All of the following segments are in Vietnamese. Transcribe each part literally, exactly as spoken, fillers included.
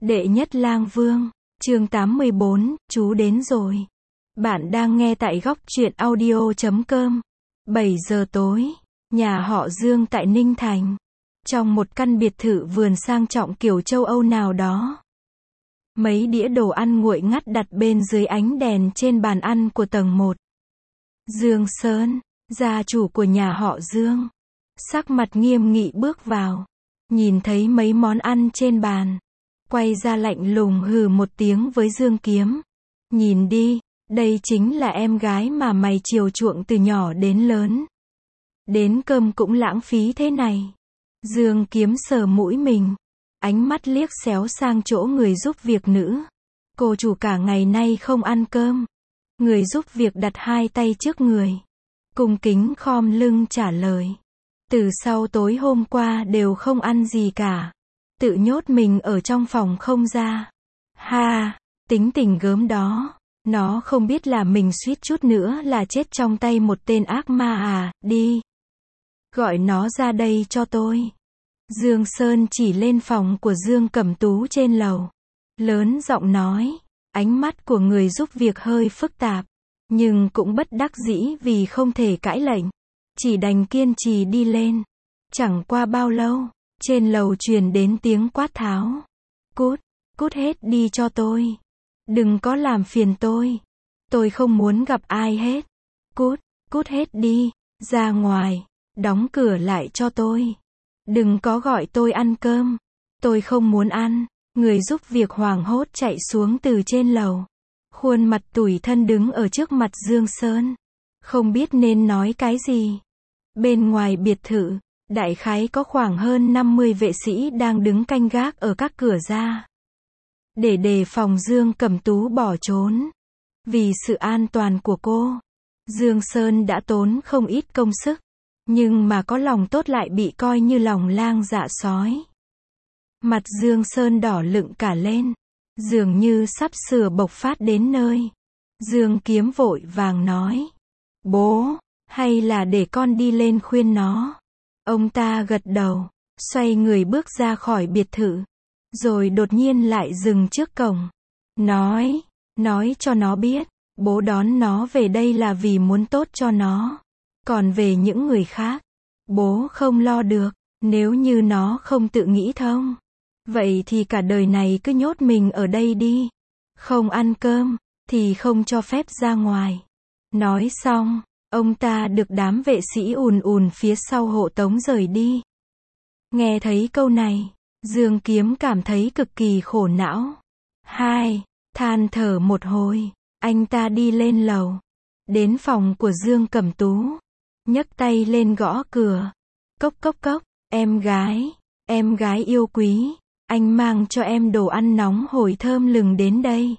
Đệ nhất lang vương, chương tám mươi bốn, chú đến rồi. Bạn đang nghe tại góc truyện audio chấm com. bảy giờ tối, nhà họ Dương tại Ninh Thành. Trong một căn biệt thự vườn sang trọng kiểu châu Âu nào đó. Mấy đĩa đồ ăn nguội ngắt đặt bên dưới ánh đèn trên bàn ăn của tầng một. Dương Sơn, gia chủ của nhà họ Dương, sắc mặt nghiêm nghị bước vào. Nhìn thấy mấy món ăn trên bàn, quay ra lạnh lùng hừ một tiếng với Dương Kiếm. Nhìn đi, đây chính là em gái mà mày chiều chuộng từ nhỏ đến lớn. Đến cơm cũng lãng phí thế này. Dương Kiếm sờ mũi mình, ánh mắt liếc xéo sang chỗ người giúp việc nữ. Cô chủ cả ngày nay không ăn cơm. Người giúp việc đặt hai tay trước người, cung kính khom lưng trả lời. Từ sau tối hôm qua đều không ăn gì cả. Tự nhốt mình ở trong phòng không ra. Ha, tính tình gớm đó. Nó không biết là mình suýt chút nữa là chết trong tay một tên ác ma à, đi. Gọi nó ra đây cho tôi. Dương Sơn chỉ lên phòng của Dương Cẩm Tú trên lầu. Lớn giọng nói, ánh mắt của người giúp việc hơi phức tạp. Nhưng cũng bất đắc dĩ vì không thể cãi lệnh. Chỉ đành kiên trì đi lên. Chẳng qua bao lâu, trên lầu truyền đến tiếng quát tháo. Cút, cút hết đi cho tôi. Đừng có làm phiền tôi. Tôi không muốn gặp ai hết. Cút, cút hết đi, ra ngoài, đóng cửa lại cho tôi. Đừng có gọi tôi ăn cơm. Tôi không muốn ăn. Người giúp việc hoảng hốt chạy xuống từ trên lầu. Khuôn mặt tủi thân đứng ở trước mặt Dương Sơn. Không biết nên nói cái gì. Bên ngoài biệt thự, đại khái có khoảng hơn năm mươi vệ sĩ đang đứng canh gác ở các cửa ra. Để đề phòng Dương Cẩm Tú bỏ trốn. Vì sự an toàn của cô, Dương Sơn đã tốn không ít công sức. Nhưng mà có lòng tốt lại bị coi như lòng lang dạ sói. Mặt Dương Sơn đỏ lựng cả lên. Dường như sắp sửa bộc phát đến nơi. Dương Kiếm vội vàng nói. Bố, hay là để con đi lên khuyên nó. Ông ta gật đầu, xoay người bước ra khỏi biệt thự. Rồi đột nhiên lại dừng trước cổng. Nói, nói cho nó biết, bố đón nó về đây là vì muốn tốt cho nó. Còn về những người khác, bố không lo được. Nếu như nó không tự nghĩ thông, vậy thì cả đời này cứ nhốt mình ở đây đi. Không ăn cơm, thì không cho phép ra ngoài. Nói xong, ông ta được đám vệ sĩ ùn ùn phía sau hộ tống rời đi. Nghe thấy câu này, Dương Kiếm cảm thấy cực kỳ khổ não. Hai, than thở một hồi, anh ta đi lên lầu. Đến phòng của Dương Cẩm Tú. Nhấc tay lên gõ cửa. Cốc cốc cốc, em gái, em gái yêu quý. Anh mang cho em đồ ăn nóng hổi thơm lừng đến đây.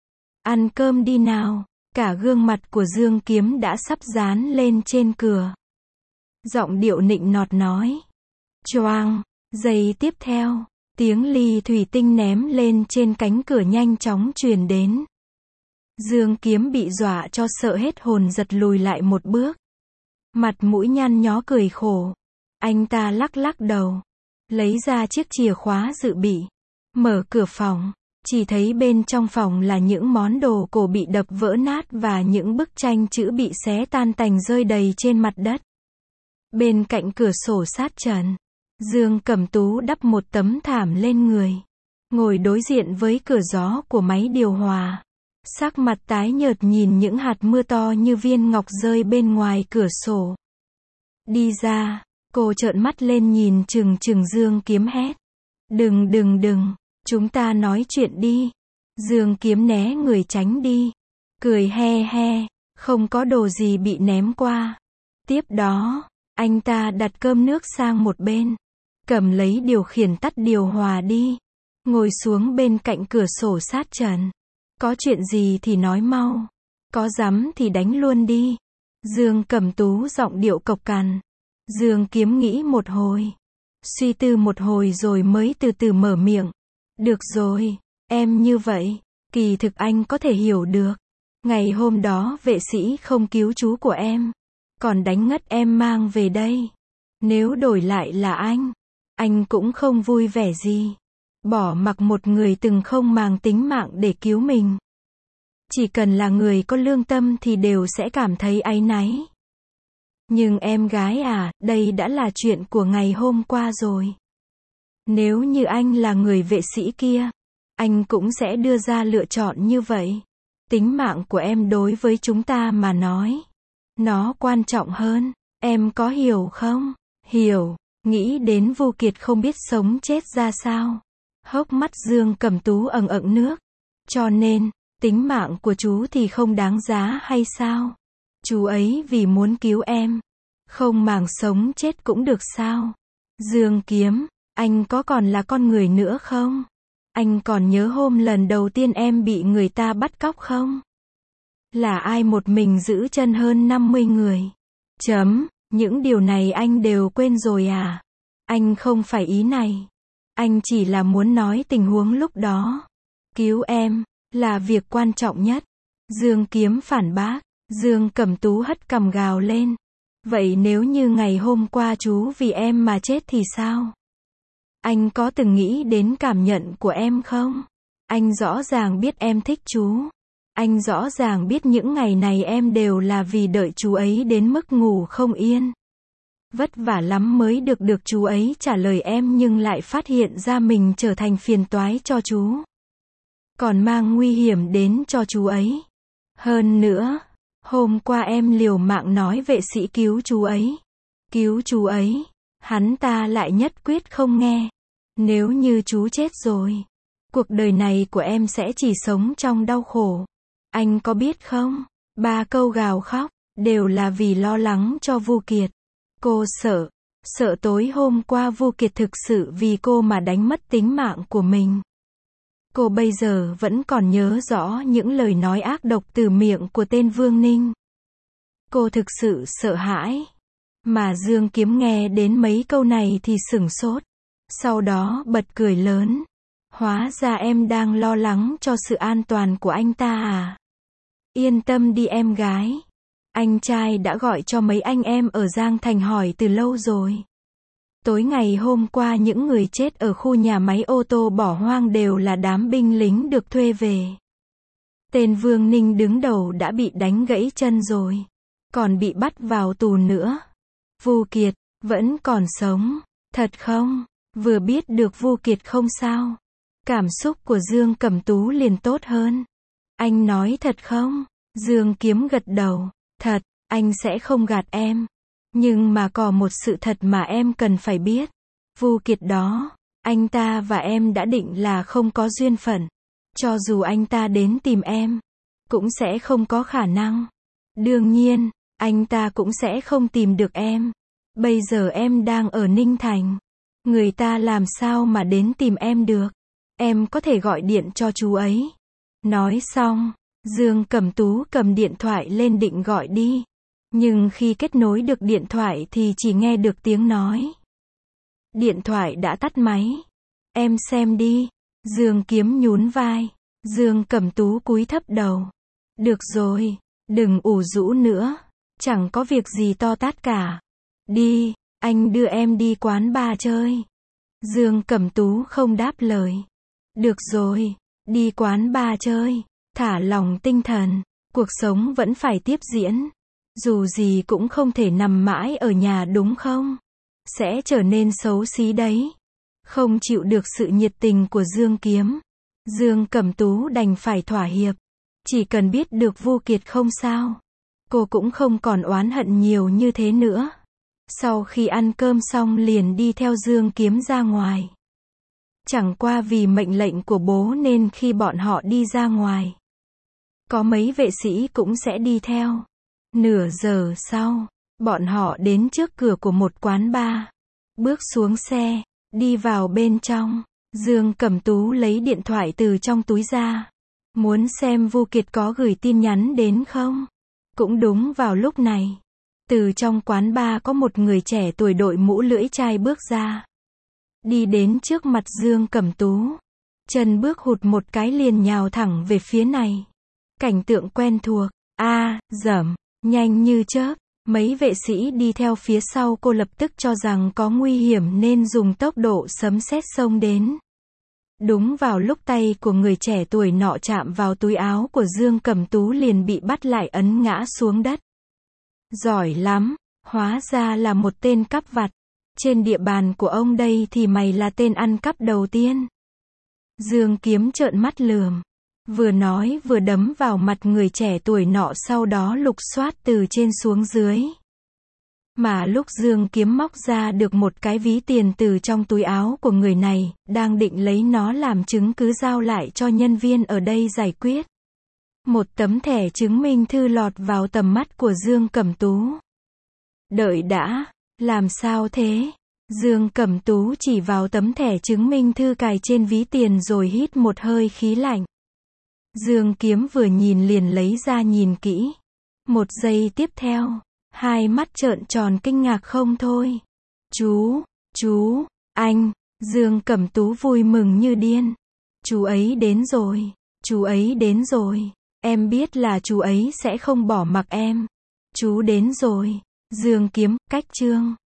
Ăn cơm đi nào. Cả gương mặt của Dương Kiếm đã sắp dán lên trên cửa. Giọng điệu nịnh nọt nói. Choang, giây tiếp theo, tiếng ly thủy tinh ném lên trên cánh cửa nhanh chóng truyền đến. Dương Kiếm bị dọa cho sợ hết hồn giật lùi lại một bước. Mặt mũi nhăn nhó cười khổ. Anh ta lắc lắc đầu. Lấy ra chiếc chìa khóa dự bị. Mở cửa phòng. Chỉ thấy bên trong phòng là những món đồ cổ bị đập vỡ nát và những bức tranh chữ bị xé tan tành rơi đầy trên mặt đất. Bên cạnh cửa sổ sát trần, Dương Cẩm Tú đắp một tấm thảm lên người. Ngồi đối diện với cửa gió của máy điều hòa. Sắc mặt tái nhợt nhìn những hạt mưa to như viên ngọc rơi bên ngoài cửa sổ. Đi ra, cô trợn mắt lên nhìn chừng chừng Dương Kiếm hét. Đừng đừng đừng, chúng ta nói chuyện đi. Dương Kiếm né người tránh đi. Cười he he, không có đồ gì bị ném qua. Tiếp đó, anh ta đặt cơm nước sang một bên. Cầm lấy điều khiển tắt điều hòa đi. Ngồi xuống bên cạnh cửa sổ sát trần. Có chuyện gì thì nói mau. Có dám thì đánh luôn đi. Dương Cẩm Tú giọng điệu cộc cằn. Dương Kiếm nghĩ một hồi. Suy tư một hồi rồi mới từ từ mở miệng. Được rồi, em như vậy. Kỳ thực anh có thể hiểu được. Ngày hôm đó vệ sĩ không cứu chú của em. Còn đánh ngất em mang về đây. Nếu đổi lại là anh, anh cũng không vui vẻ gì. bỏ mặc một người từng không màng tính mạng để cứu mình. Chỉ cần là người có lương tâm thì đều sẽ cảm thấy áy náy. Nhưng em gái à, đây đã là chuyện của ngày hôm qua rồi. Nếu như anh là người vệ sĩ kia, anh cũng sẽ đưa ra lựa chọn như vậy. Tính mạng của em đối với chúng ta mà nói, nó quan trọng hơn, em có hiểu không? Hiểu, nghĩ đến Vu Kiệt không biết sống chết ra sao. Hốc mắt Dương Cẩm Tú ẩn ẩn nước. Cho nên, tính mạng của chú thì không đáng giá hay sao? Chú ấy vì muốn cứu em, không màng sống chết cũng được sao? Dương Kiếm, anh có còn là con người nữa không? Anh còn nhớ hôm lần đầu tiên em bị người ta bắt cóc không? Là ai một mình giữ chân hơn năm mươi người? Chấm, những điều này anh đều quên rồi à? Anh không phải ý này. Anh chỉ là muốn nói tình huống lúc đó. Cứu em, là việc quan trọng nhất. Dương Kiếm phản bác. Dương Cẩm Tú hất cằm gào lên. Vậy nếu như ngày hôm qua chú vì em mà chết thì sao? Anh có từng nghĩ đến cảm nhận của em không? Anh rõ ràng biết em thích chú. Anh rõ ràng biết những ngày này em đều là vì đợi chú ấy đến mức ngủ không yên. Vất vả lắm mới được được chú ấy trả lời em nhưng lại phát hiện ra mình trở thành phiền toái cho chú. Còn mang nguy hiểm đến cho chú ấy. Hơn nữa, hôm qua em liều mạng nói vệ sĩ cứu chú ấy. Cứu chú ấy, hắn ta lại nhất quyết không nghe. Nếu như chú chết rồi, cuộc đời này của em sẽ chỉ sống trong đau khổ. Anh có biết không? Ba câu gào khóc, đều là vì lo lắng cho Vu Kiệt. Cô sợ, sợ tối hôm qua Vu Kiệt thực sự vì cô mà đánh mất tính mạng của mình. Cô bây giờ vẫn còn nhớ rõ những lời nói ác độc từ miệng của tên Vương Ninh. Cô thực sự sợ hãi. Mà Dương Kiếm nghe đến mấy câu này thì sửng sốt. Sau đó bật cười lớn. Hóa ra em đang lo lắng cho sự an toàn của anh ta à? Yên tâm đi em gái. Anh trai đã gọi cho mấy anh em ở Giang Thành hỏi từ lâu rồi. Tối ngày hôm qua những người chết ở khu nhà máy ô tô bỏ hoang đều là đám binh lính được thuê về. Tên Vương Ninh đứng đầu đã bị đánh gãy chân rồi. Còn bị bắt vào tù nữa. Vu Kiệt, vẫn còn sống. Thật không? Vừa biết được Vu Kiệt không sao. Cảm xúc của Dương Cẩm Tú liền tốt hơn. Anh nói thật không? Dương Kiếm gật đầu. Thật, anh sẽ không gạt em. Nhưng mà có một sự thật mà em cần phải biết. Vu Kiệt đó, anh ta và em đã định là không có duyên phận. Cho dù anh ta đến tìm em, cũng sẽ không có khả năng. Đương nhiên, anh ta cũng sẽ không tìm được em. Bây giờ em đang ở Ninh Thành. Người ta làm sao mà đến tìm em được? Em có thể gọi điện cho chú ấy. Nói xong, Dương Cẩm Tú cầm điện thoại lên định gọi đi. Nhưng khi kết nối được điện thoại thì chỉ nghe được tiếng nói. Điện thoại đã tắt máy. Em xem đi. Dương Kiếm nhún vai. Dương Cẩm Tú cúi thấp đầu. Được rồi, đừng ủ rũ nữa. Chẳng có việc gì to tát cả. Đi, anh đưa em đi quán bar chơi. Dương Cẩm Tú không đáp lời. Được rồi, đi quán bar chơi. Thả lỏng tinh thần. Cuộc sống vẫn phải tiếp diễn. Dù gì cũng không thể nằm mãi ở nhà đúng không? Sẽ trở nên xấu xí đấy. Không chịu được sự nhiệt tình của Dương Kiếm. Dương Cẩm Tú đành phải thỏa hiệp. Chỉ cần biết được Vu Kiệt không sao. Cô cũng không còn oán hận nhiều như thế nữa. Sau khi ăn cơm xong liền đi theo Dương Kiếm ra ngoài. Chẳng qua vì mệnh lệnh của bố nên khi bọn họ đi ra ngoài, có mấy vệ sĩ cũng sẽ đi theo. Nửa giờ sau, bọn họ đến trước cửa của một quán bar. Bước xuống xe, đi vào bên trong. Dương Cẩm Tú lấy điện thoại từ trong túi ra. Muốn xem Vu Kiệt có gửi tin nhắn đến không? Cũng đúng vào lúc này. Từ trong quán bar có một người trẻ tuổi đội mũ lưỡi chai bước ra. Đi đến trước mặt Dương Cẩm Tú. Chân bước hụt một cái liền nhào thẳng về phía này. Cảnh tượng quen thuộc. A, dẩm, nhanh như chớp. Mấy vệ sĩ đi theo phía sau cô lập tức cho rằng có nguy hiểm nên dùng tốc độ sấm sét xông đến. Đúng vào lúc tay của người trẻ tuổi nọ chạm vào túi áo của Dương Cẩm Tú liền bị bắt lại ấn ngã xuống đất. Giỏi lắm, hóa ra là một tên cắp vặt. Trên địa bàn của ông đây thì mày là tên ăn cắp đầu tiên. Dương Kiếm trợn mắt lườm. Vừa nói vừa đấm vào mặt người trẻ tuổi nọ, sau đó lục soát từ trên xuống dưới. Mà lúc Dương Kiếm móc ra được một cái ví tiền từ trong túi áo của người này, đang định lấy nó làm chứng cứ giao lại cho nhân viên ở đây giải quyết. Một tấm thẻ chứng minh thư lọt vào tầm mắt của Dương Cẩm Tú. Đợi đã, làm sao thế? Dương Cẩm Tú chỉ vào tấm thẻ chứng minh thư cài trên ví tiền rồi hít một hơi khí lạnh. Dương Kiếm vừa nhìn liền lấy ra nhìn kỹ. Một giây tiếp theo, hai mắt trợn tròn kinh ngạc không thôi. Chú, chú, anh, Dương Cẩm Tú vui mừng như điên. Chú ấy đến rồi, chú ấy đến rồi, em biết là chú ấy sẽ không bỏ mặc em. Chú đến rồi. Dương Kiếm, cách chương.